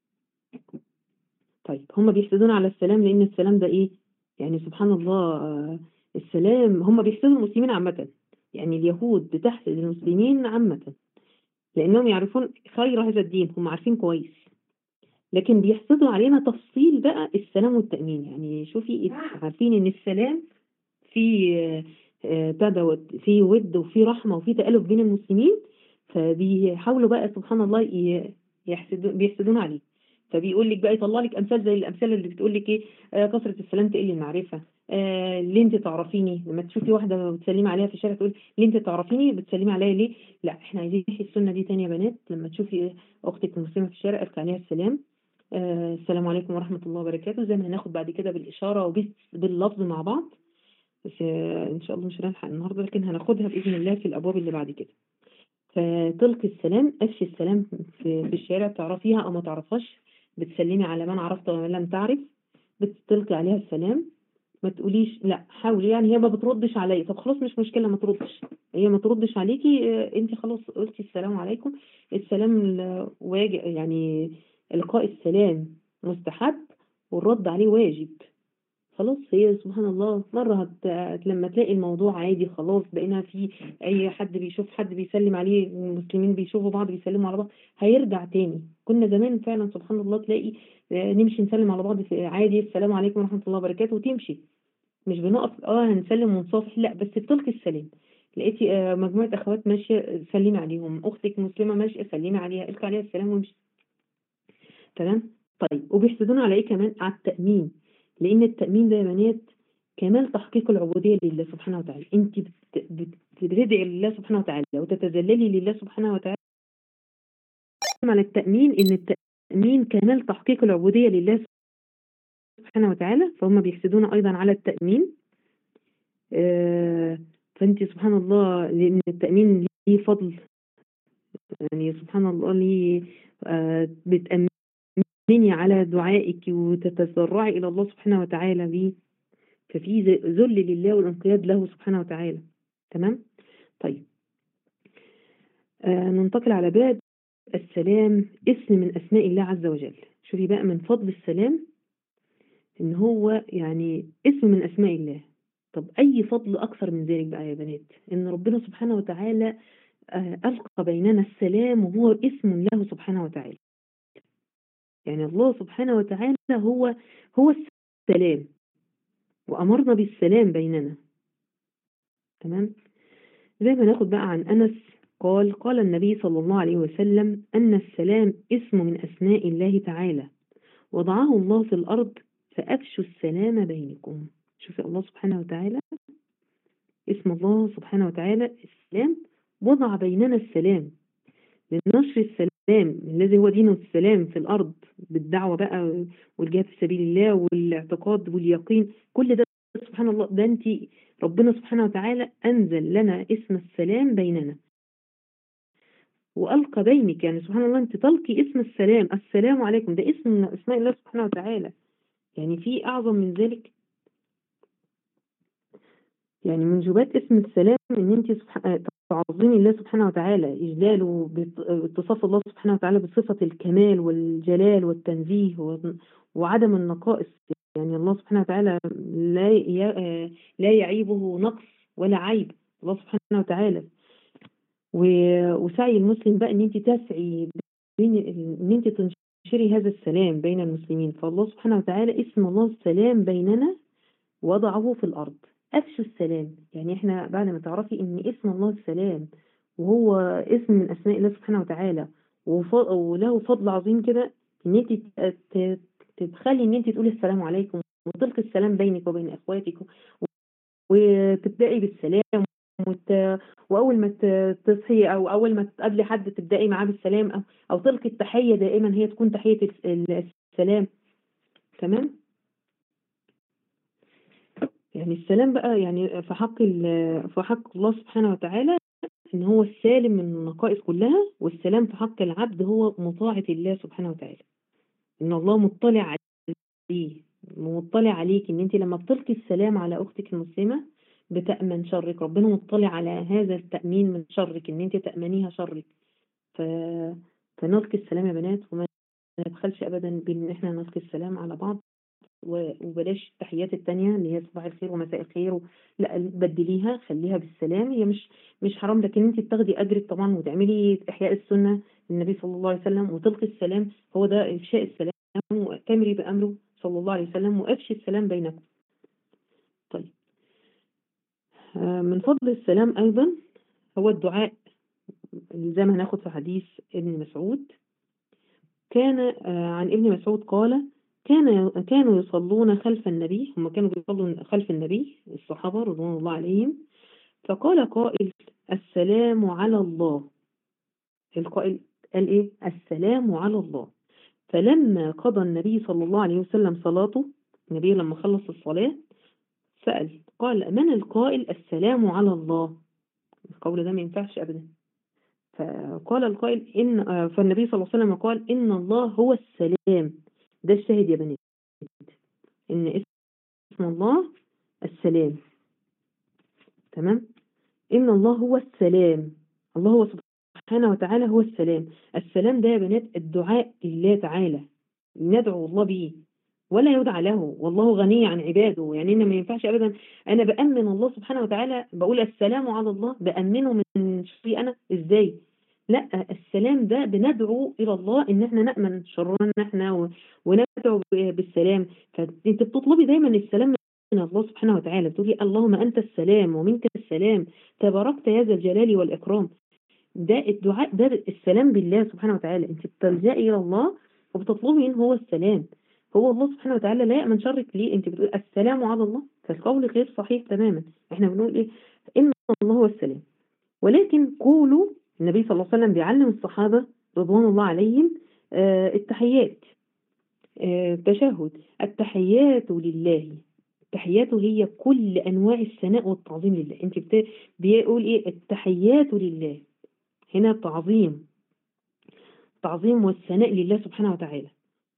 طيب هم بيحسدون على السلام لأن السلام ده إيه؟ يعني سبحان الله، آه السلام هم بيحسدوا المسلمين عامة. يعني اليهود بتحسد المسلمين عامة لأنهم يعرفون خير هذا الدين، هم عارفين كويس، لكن بيحسدوا علينا تفصيل بقى السلام والتأمين. يعني شوفي عارفين ان السلام في آه، بتاع دوت في ود وفي رحمة وفي تألف بين المسلمين، فبيحاولوا بقى سبحان الله ي- يحسدوا بيحسدون عليه. فبيقول لك بقى يطلع لك امثال زي الامثله اللي بتقول لك ايه، آه، كثره السلام تقل المعرفه. آه ليه انت تعرفيني؟ لما تشوفي واحده بتسلمي عليها في الشارع تقول ليه انت تعرفيني بتسلمي عليا ليه؟ لا احنا عايزين نحيي السنه دي تاني يا بنات. لما تشوفي اختك المسلمه في الشارع ارفعي عليها السلام، آه السلام عليكم ورحمه الله وبركاته، زي ما هناخد بعد كده بالاشاره وباللفظ مع بعض. بس آه ان شاء الله مش هنلحق النهارده، لكن هناخدها باذن الله في الابواب اللي بعد كده. فتلقي السلام، افشي السلام في, في الشارع، تعرفيها او ما تعرفهاش، بتسلمي على من عرفت ومن لم تعرف، بتلقي عليها السلام. ما تقوليش لا حاولي، يعني هي ما بتردش عليا، طب خلاص مش مشكلة ما تردش، هي ما تردش عليكي، آه، انت خلاص قلتي السلام عليكم. السلام ال- واجب، يعني القاء السلام مستحب والرد عليه واجب. خلاص هي سبحان الله مرة هت... لما تلاقي الموضوع عادي خلاص بقينا في أي حد بيشوف حد بيسلم عليه، المسلمين بيشوفوا بعض بيسلموا على بعض، هيرجع تاني. كنا زمان فعلا سبحان الله تلاقي آه، نمشي نسلم على بعض في عادي، السلام عليكم ورحمة الله وبركاته وتمشي، مش بنقف اه هنسلم ونصافح، لا بس بتلقي السلام. لقيتي آه، مجموعة أخوات ماشية سلمي عليهم، أختك مسلمة ماشية سلمي عليها، القي عليها السلام وامشي. تمام. طيب وبيحسدون على ايه كمان؟ على التأمين، لأن التأمين ده يا بنات كمال تحقيق العبودية لله سبحانه وتعالى. انت بت- بت- بتدعي لله سبحانه وتعالى وتتذللي لله سبحانه وتعالى على التأمين، ان التأمين كمال تحقيق العبودية لله سبحانه وتعالى. فهم بيحسدون أيضا على التأمين. آه، فانت سبحان الله لأن التأمين ليه فضل، يعني سبحان الله ليه، آه، بتأمين تأمني على دعائك وتتضرعي إلى الله سبحانه وتعالى به، ففي ذل لله والانقياد له سبحانه وتعالى. تمام. طيب آه ننتقل على باب السلام، اسم من أسماء الله عز وجل. شوفي بقى من فضل السلام إن هو يعني اسم من أسماء الله. طب أي فضل أكثر من ذلك بقى يا بنات؟ إن ربنا سبحانه وتعالى آه ألقى بيننا السلام، وهو اسم له سبحانه وتعالى. يعني الله سبحانه وتعالى هو هو السلام، وأمرنا بالسلام بيننا. تمام. زي ما ناخد بقى عن أنس قال قال النبي صلى الله عليه وسلم أن السلام اسم من أسماء الله تعالى، وضعه الله في الأرض فأفشوا السلام بينكم. شوفي الله سبحانه وتعالى، اسم الله سبحانه وتعالى السلام، وضع بيننا السلام لنشر السلام الذي هو دين السلام في الأرض، بالدعوة بقى والجهاد في سبيل الله والاعتقاد واليقين. كل ده سبحان الله، ده انت ربنا سبحانه وتعالى أنزل لنا اسم السلام بيننا وألقى بينك. يعني سبحان الله انت تلقي اسم السلام، السلام عليكم، ده اسم من اسماء الله سبحانه وتعالى. يعني في أعظم من ذلك؟ يعني من جبات اسم السلام ان انت تعظمي الله سبحانه وتعالى، اجلاله باتصاف الله سبحانه وتعالى بصفة الكمال والجلال والتنزيه وعدم النقائص. يعني الله سبحانه وتعالى لا لا يعيبه نقص ولا عيب الله سبحانه وتعالى. وسعي المسلم بقى ان انت تسعي بين ان انت تنشري هذا السلام بين المسلمين. فالله سبحانه وتعالى اسم الله السلام بيننا وضعه في الأرض. أفشوا السلام، يعني احنا بعد ما تعرفي ان اسم الله السلام وهو اسم من أسماء الله سبحانه وتعالى وله فضل عظيم كده، ان انت تتخلي ان انت تقولي السلام عليكم وتلقي السلام بينك وبين اخواتك، وتبدأي بالسلام، وت... وأول ما تصحي أو أول ما تقابلي حد تبدأي معاه بالسلام، أو, أو تلقي التحية دائما هي تكون تحية السلام. تمام. يعني السلام بقى يعني في حق في حق الله سبحانه وتعالى ان هو السالم من النقائص كلها، والسلام في حق العبد هو مطاعة الله سبحانه وتعالى. ان الله مطلع عليه، مطلع عليك ان انت لما بتلقي السلام على اختك المسلمة بتأمن شرك. ربنا مطلع على هذا التأمين من شرك، ان انت تأمنيها شرك. ف... فنلقي السلام يا بنات، وما نبخلش ابدا بان احنا نلقي السلام على بعض، وبلاش التحيات التانية اللي هي صباح الخير ومساء الخير و... لا بدليها، خليها بالسلام. هي مش مش حرام، لكن انت بتاخدي اجرك طبعا وتعملي احياء السنة للنبي صلى الله عليه وسلم وتلقي السلام. هو ده افشاء السلام، وتمري بامره صلى الله عليه وسلم وافشي السلام بينكم. طيب من فضل السلام ايضا هو الدعاء، زي ما هناخد في حديث ابن مسعود. كان عن ابن مسعود قال كان كانوا يصلون خلف النبي، هم كانوا بيصلوا خلف النبي الصحابة رضوان الله عليهم. فقال قائل السلام على الله. القائل قال ايه؟ السلام على الله. فلما قضى النبي صلى الله عليه وسلم صلاته، النبي لما خلص الصلاة سأل قال من القائل السلام على الله؟ القول ده ما ينفعش أبدا. فقال القائل إن فالنبي صلى الله عليه وسلم قال إن الله هو السلام. ده الشاهد يا بنات، إن اسم الله السلام. تمام. إن الله هو السلام، الله هو سبحانه وتعالى هو السلام. السلام ده يا بنات الدعاء لله تعالى، ندعو الله به ولا يدعى له، والله غني عن عباده. يعني إن ما ينفعش أبدا أنا بأمن الله سبحانه وتعالى، بقول السلام على الله، بأمنه من شري أنا إزاي؟ لا، السلام ده بندعو إلى الله إن احنا نأمن شرنا احنا وندعو بالسلام. فأنت بتطلبي دايما السلام من الله سبحانه وتعالى، بتقولي اللهم أنت السلام ومنك السلام تباركت يا ذا الجلال والإكرام. ده الدعاء، ده السلام بالله سبحانه وتعالى. انت بتلجئي إلى الله وبتطلبي إن هو السلام. هو الله سبحانه وتعالى لا يأمن شرك ليه؟ انت بتقول السلام على الله، فالقول غير صحيح تماما. احنا بنقول ايه؟ إن الله هو السلام. ولكن قولوا، النبي صلى الله عليه وسلم بيعلم الصحابة رضوان الله عليهم آه التحيات، آه تشهد التحيات لله. التحيات هي كل أنواع الثناء والتعظيم لله. انت بت... بيقول ايه؟ التحيات لله، هنا تعظيم، تعظيم والثناء لله سبحانه وتعالى.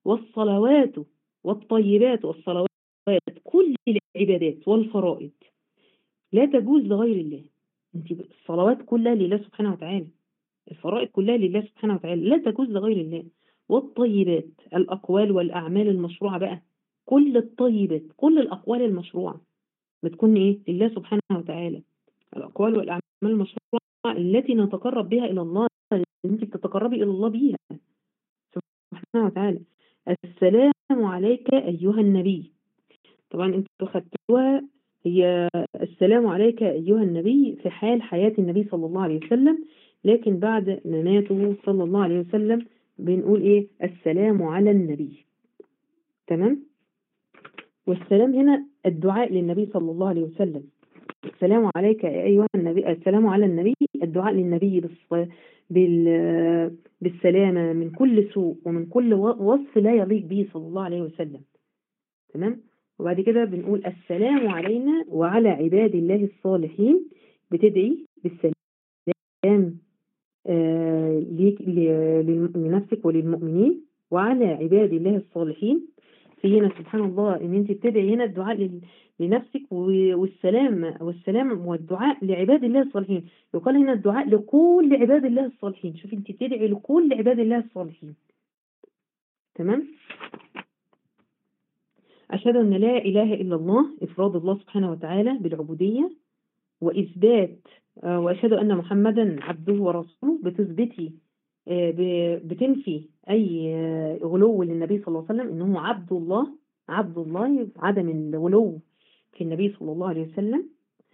والصلوات والطيبات والصلوات، كل العبادات والفرائض لا تجوز لغير الله. انت الصلوات كلها لله سبحانه وتعالى، الفرائض كلها لله سبحانه وتعالى، لا تجوز لغير الله. والطيبات الأقوال والأعمال المشروعة بقى، كل الطيبات كل الأقوال المشروعة بتكون إيه؟ لله سبحانه وتعالى. الأقوال والأعمال المشروعة التي نتقرب بها إلى الله، اللي أنت بتتقربي إلى الله بيها سبحانه وتعالى. السلام عليك أيها النبي، طبعا أنتوا خدتوها، هي السلام عليك أيها النبي في حال حياة النبي صلى الله عليه وسلم، لكن بعد مماته صلى الله عليه وسلم بنقول إيه؟ السلام على النبي. تمام؟ والسلام هنا الدعاء للنبي صلى الله عليه وسلم. السلام عليك أيها النبي، السلام على النبي، الدعاء للنبي بالص... بال... بالسلامة من كل سوء ومن كل وصف لا يليق به صلى الله عليه وسلم. تمام. وبعد كده بنقول السلام علينا وعلى عباد الله الصالحين، بتدعي بالسلام آه ليك لنفسك وللمؤمنين وعلى عباد الله الصالحين. في هنا سبحان الله ان انت بتدعي هنا الدعاء لنفسك والسلام والسلام والدعاء لعباد الله الصالحين. يقال هنا الدعاء لكل عباد الله الصالحين، شوفي انت بتدعي لكل عباد الله الصالحين. تمام. أشهد أن لا إله إلا الله، إفراد الله سبحانه وتعالى بالعبودية وإثبات، وأشهد أن محمدا عبده ورسوله، بتثبتي بتنفي أي غلو للنبي صلى الله عليه وسلم، إنه عبد الله، عبد الله، عدم الغلو في النبي صلى الله عليه وسلم.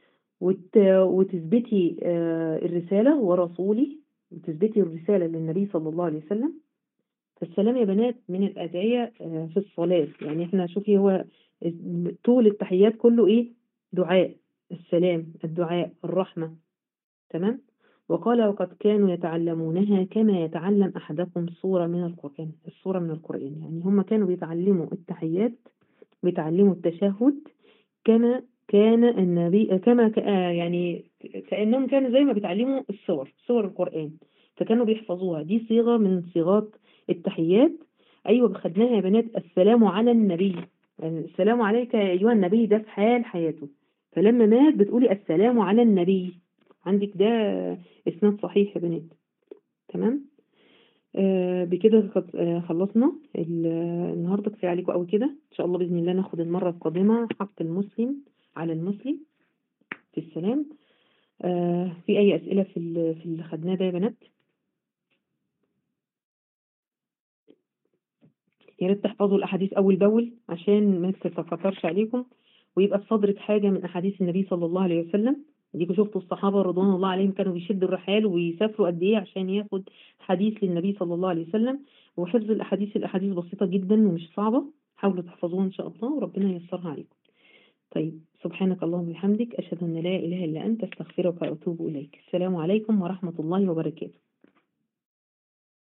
وتثبتي الرسالة ورسوله، وتثبتي الرسالة للنبي صلى الله عليه وسلم. فالسلام يا بنات من الأدعية في الصلاة، يعني احنا شوفي هو طول التحيات كله ايه؟ دعاء، السلام، الدعاء، الرحمة. تمام. وقال وقد كانوا يتعلمونها كما يتعلم أحدكم سورة من القرآن، السورة من القرآن، يعني هم كانوا بيتعلموا التحيات، بيتعلموا التشهد كما كان النبي، كما يعني كأنهم كانوا زي ما بيتعلموا السور، سور القرآن، فكانوا بيحفظوها. دي صيغة من صيغات التحيات. أيوة خدناها يا بنات. السلام على النبي، يعني السلام عليك يا أيها النبي، ده في حال حياته، فلما مات بتقولي السلام على النبي. عندك ده إسناد صحيح يا بنات. تمام. آه بكده خلصنا النهاردة، كفاية عليكم قوي كده. إن شاء الله بإذن الله ناخد المرة القادمة حق المسلم على المسلم في السلام. آه في أي أسئلة في في اللي خدناه ده يا بنات؟ يا ريت تحفظوا الأحاديث أول بأول عشان ما تتكترش عليكم، ويبقى في صدرك حاجة من أحاديث النبي صلى الله عليه وسلم. ديكوا شفتوا الصحابة رضوان الله عليهم كانوا بيشدوا الرحال ويسافروا قد إيه عشان ياخد حديث للنبي صلى الله عليه وسلم. وحفظ الأحاديث، الأحاديث بسيطة جدا ومش صعبة، حاولوا تحفظوها إن شاء الله وربنا ييسرها عليكم. طيب، سبحانك اللهم وبحمدك، أشهد أن لا إله إلا أنت، أستغفرك وأتوب إليك. السلام عليكم ورحمة الله وبركاته.